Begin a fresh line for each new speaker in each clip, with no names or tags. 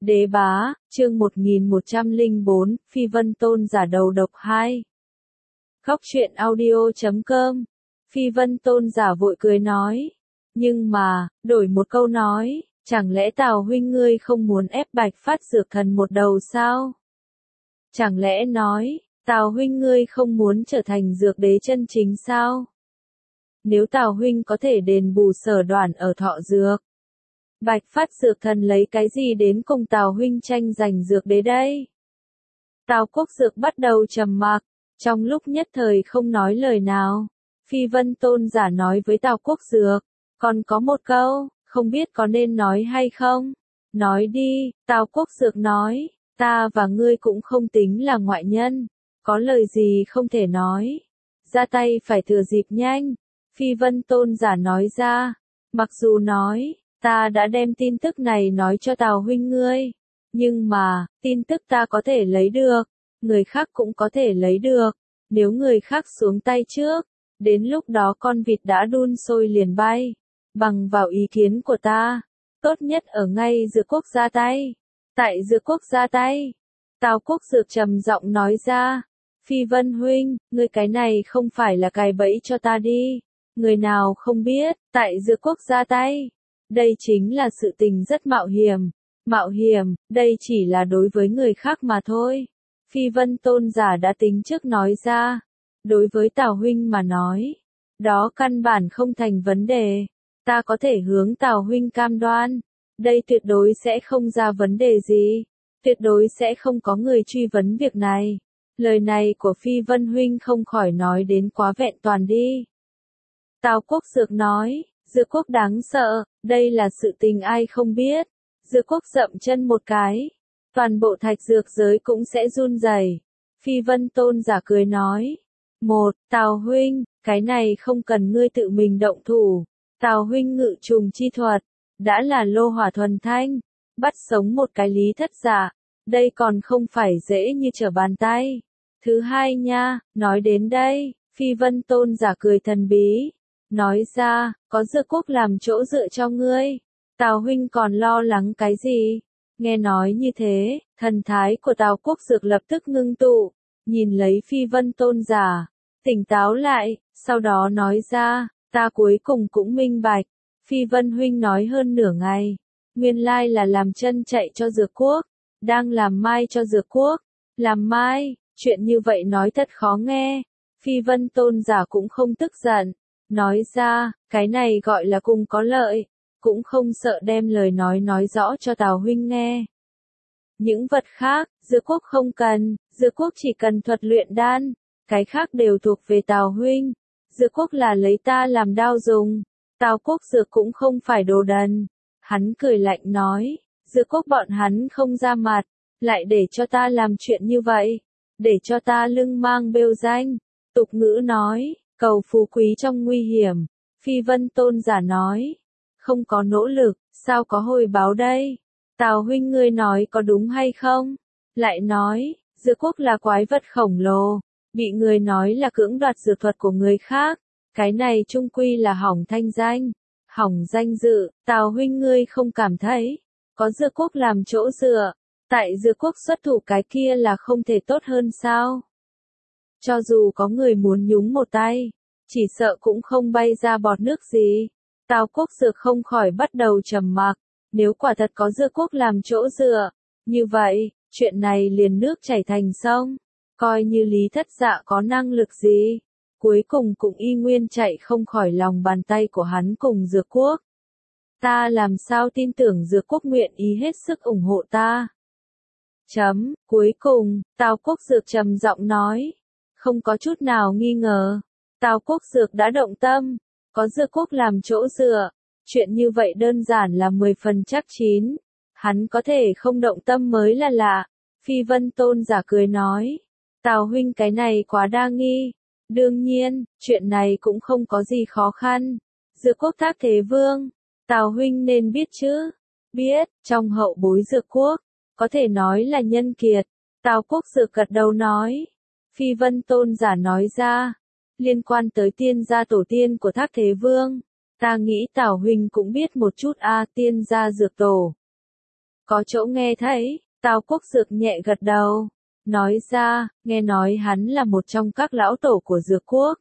Đế bá, chương 1104, Phi Vân Tôn giả đầu độc 2. Khóc chuyện audio.com. Phi Vân Tôn giả vội cười nói. Nhưng mà, đổi một câu nói, chẳng lẽ Tào huynh ngươi không muốn ép Bạch Phát Dược Thần một đầu sao? Chẳng lẽ nói, Tào huynh ngươi không muốn trở thành dược đế chân chính sao? Nếu Tào huynh có thể đền bù Sở Đoản ở Thọ Dược, Bạch Phát Dược Thần lấy cái gì đến cùng Tào huynh tranh giành dược đế đây? Tào Quốc Dược bắt đầu trầm mặc, trong lúc nhất thời không nói lời nào. Phi Vân Tôn giả nói với Tào Quốc Dược, còn có một câu, không biết có nên nói hay không? Nói đi, Tào Quốc Dược nói, ta và ngươi cũng không tính là ngoại nhân, có lời gì không thể nói. Ra tay phải thừa dịp nhanh. Phi Vân Tôn giả nói ra, mặc dù nói, ta đã đem tin tức này nói cho Tào huynh ngươi, nhưng mà, tin tức ta có thể lấy được, người khác cũng có thể lấy được, nếu người khác xuống tay trước, đến lúc đó con vịt đã đun sôi liền bay, bằng vào ý kiến của ta, tốt nhất ở ngay Dược Quốc ra tay, tại Dược Quốc ra tay. Tào Quốc Dược trầm giọng nói ra, Phi Vân huynh, ngươi cái này không phải là cài bẫy cho ta đi, người nào không biết, tại Dược Quốc ra tay. Đây chính là sự tình rất mạo hiểm. Mạo hiểm, đây chỉ là đối với người khác mà thôi. Phi Vân Tôn giả đã tính trước nói ra. Đối với Tào huynh mà nói, đó căn bản không thành vấn đề. Ta có thể hướng Tào huynh cam đoan. Đây tuyệt đối sẽ không ra vấn đề gì. Tuyệt đối sẽ không có người truy vấn việc này. Lời này của Phi Vân huynh không khỏi nói đến quá vẹn toàn đi. Tào Quốc Dược nói, Dược Quốc đáng sợ, đây là sự tình ai không biết. Dược Quốc dậm chân một cái, toàn bộ thạch dược giới cũng sẽ run rẩy. Phi Vân Tôn giả cười nói, Tào huynh, cái này không cần ngươi tự mình động thủ. Tào huynh ngự trùng chi thuật, đã là lô hỏa thuần thanh, bắt sống một cái Lý Thất Dạ, đây còn không phải dễ như trở bàn tay. Thứ hai nha, nói đến đây, Phi Vân Tôn giả cười thần bí, nói ra, có Dược Quốc làm chỗ dựa cho ngươi, Tào huynh còn lo lắng cái gì? Nghe nói như thế, thần thái của Tào Quốc Dược lập tức ngưng tụ, nhìn lấy Phi Vân Tôn giả, tỉnh táo lại, sau đó nói ra, ta cuối cùng cũng minh bạch. Phi Vân huynh nói hơn nửa ngày, nguyên lai là làm chân chạy cho Dược Quốc, đang làm mai cho Dược Quốc. Làm mai, chuyện như vậy nói thật khó nghe. Phi Vân Tôn giả cũng không tức giận, nói ra, cái này gọi là cùng có lợi, cũng không sợ đem lời nói rõ cho Tào huynh nghe. Những vật khác, Dược Quốc không cần, Dược Quốc chỉ cần thuật luyện đan, cái khác đều thuộc về Tào huynh. Dược Quốc là lấy ta làm đao dùng. Tào Quốc Dược cũng không phải đồ đần. Hắn cười lạnh nói, Dược Quốc bọn hắn không ra mặt, lại để cho ta làm chuyện như vậy, để cho ta lưng mang bêu danh. Tục ngữ nói, cầu phú quý trong nguy hiểm. Phi Vân Tôn giả nói, không có nỗ lực, sao có hồi báo đây? Tào huynh ngươi nói có đúng hay không? Lại nói, Dược Quốc là quái vật khổng lồ, bị người nói là cưỡng đoạt dược thuật của người khác, cái này chung quy là hỏng thanh danh, hỏng danh dự. Tào huynh ngươi không cảm thấy, có Dược Quốc làm chỗ dựa, tại Dược Quốc xuất thủ cái kia là không thể tốt hơn sao? Cho dù có người muốn nhúng một tay, chỉ sợ cũng không bay ra bọt nước gì. Tào Quốc Dược không khỏi bắt đầu trầm mặc, nếu quả thật có Dược Quốc làm chỗ dựa, như vậy, chuyện này liền nước chảy thành sông, coi như Lý Thất Dạ có năng lực gì, cuối cùng cũng y nguyên chạy không khỏi lòng bàn tay của hắn cùng Dược Quốc. Ta làm sao tin tưởng Dược Quốc nguyện ý hết sức ủng hộ ta? Cuối cùng, Tào Quốc Dược trầm giọng nói, không có chút nào nghi ngờ, Tào Quốc Dược đã động tâm, có Dược Quốc làm chỗ dựa, chuyện như vậy đơn giản là 10 phần chắc chín, hắn có thể không động tâm mới là lạ. Phi Vân Tôn giả cười nói, Tào huynh cái này quá đa nghi, đương nhiên, chuyện này cũng không có gì khó khăn. Dược Quốc Thác Thế Vương, Tào huynh nên biết chứ? Biết, trong hậu bối Dược Quốc, có thể nói là nhân kiệt. Tào Quốc Dược gật đầu nói. Phi Vân Tôn giả nói ra, liên quan tới tiên gia tổ tiên của Thác Thế Vương, ta nghĩ Tào huynh cũng biết một chút a, tiên gia dược tổ. Có chỗ nghe thấy, Tào Quốc Dược nhẹ gật đầu, nói ra, nghe nói hắn là một trong các lão tổ của Dược Quốc.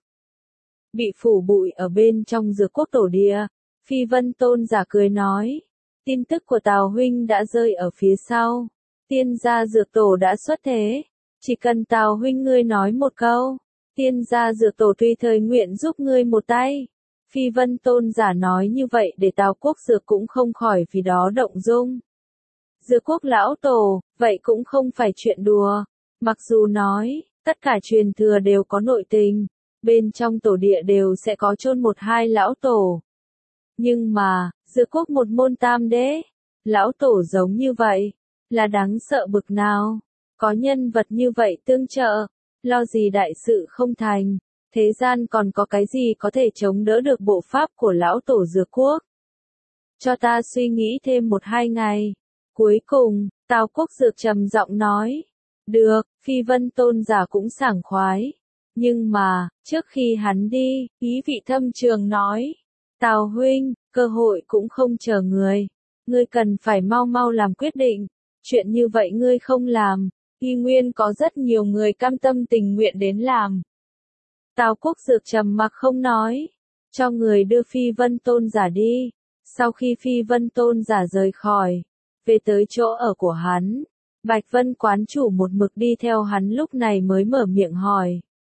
Bị phủ bụi ở bên trong Dược Quốc tổ địa, Phi Vân Tôn giả cười nói, tin tức của Tào huynh đã rơi ở phía sau, tiên gia Dược Tổ đã xuất thế, chỉ cần Tào huynh ngươi nói một câu, tiên gia Dược Tổ tùy thời nguyện giúp ngươi một tay. Phi Vân Tôn giả nói như vậy để Tào Quốc Dược cũng không khỏi vì đó động dung. Dược Quốc lão tổ, vậy cũng không phải chuyện đùa, mặc dù nói, tất cả truyền thừa đều có nội tình, bên trong tổ địa đều sẽ có chôn một hai lão tổ. Nhưng mà, Dược Quốc một môn tam đế, lão tổ giống như vậy, là đáng sợ bực nào, có nhân vật như vậy tương trợ, lo gì đại sự không thành, thế gian còn có cái gì có thể chống đỡ được bộ pháp của lão tổ Dược Quốc. Cho ta suy nghĩ thêm 1-2 ngày. Cuối cùng, Tào Quốc Dược trầm giọng nói, được, Phi Vân Tôn giả cũng sảng khoái. Nhưng mà, trước khi hắn đi, ý vị thâm trường nói, Tào huynh, cơ hội cũng không chờ người. Ngươi cần phải mau mau làm quyết định. Chuyện như vậy ngươi không làm, y nguyên có rất nhiều người cam tâm tình nguyện đến làm. Tào Quốc Dược trầm mặc không nói, cho người đưa Phi Vân Tôn giả đi. Sau khi Phi Vân Tôn giả rời khỏi, về tới chỗ ở của hắn, Bạch Vân quán chủ một mực đi theo hắn lúc này mới mở miệng hỏi.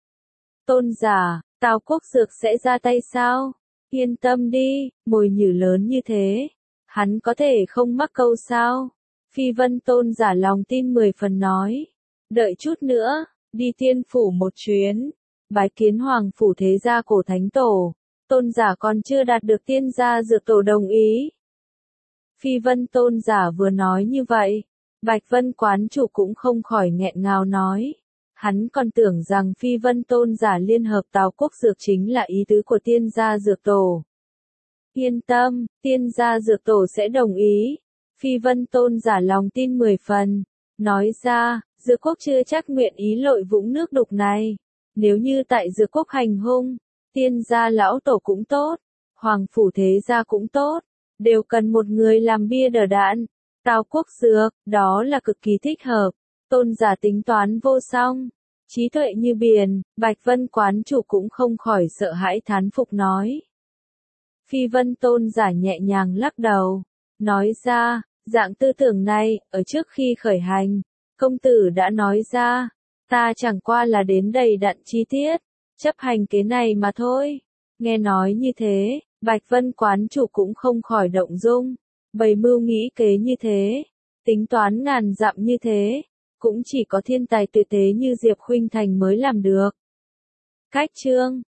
Tôn giả, Tào Quốc Dược sẽ ra tay sao? Yên tâm đi, mồi nhử lớn như thế, hắn có thể không mắc câu sao? Phi Vân Tôn giả lòng tin 10 phần nói. Đợi chút nữa, đi tiên phủ một chuyến, bái kiến Hoàng phủ thế gia cổ thánh tổ. Tôn giả còn chưa đạt được tiên gia Dược Tổ đồng ý. Phi Vân Tôn giả vừa nói như vậy, Bạch Vân quán chủ cũng không khỏi nghẹn ngào nói. Hắn còn tưởng rằng Phi Vân Tôn giả liên hợp Tào Quốc Dược chính là ý tứ của tiên gia Dược Tổ. Yên tâm, tiên gia Dược Tổ sẽ đồng ý. Phi Vân Tôn giả lòng tin 10 phần, nói ra, Dược Quốc chưa chắc nguyện ý lội vũng nước đục này. Nếu như tại Dược Quốc hành hung, tiên gia lão tổ cũng tốt, Hoàng phủ thế gia cũng tốt, đều cần một người làm bia đỡ đạn. Tào Quốc Dược, đó là cực kỳ thích hợp. Tôn giả tính toán vô song, trí tuệ như biển, Bạch Vân quán chủ cũng không khỏi sợ hãi thán phục nói. Phi Vân Tôn giả nhẹ nhàng lắc đầu, nói ra, dạng tư tưởng này, ở trước khi khởi hành, công tử đã nói ra, ta chẳng qua là đến đầy đặn chi tiết, chấp hành kế này mà thôi. Nghe nói như thế, Bạch Vân quán chủ cũng không khỏi động dung, bày mưu nghĩ kế như thế, tính toán ngàn dặm như thế, cũng chỉ có thiên tài tuyệt thế như Diệp Khuynh Thành mới làm được. Cách chương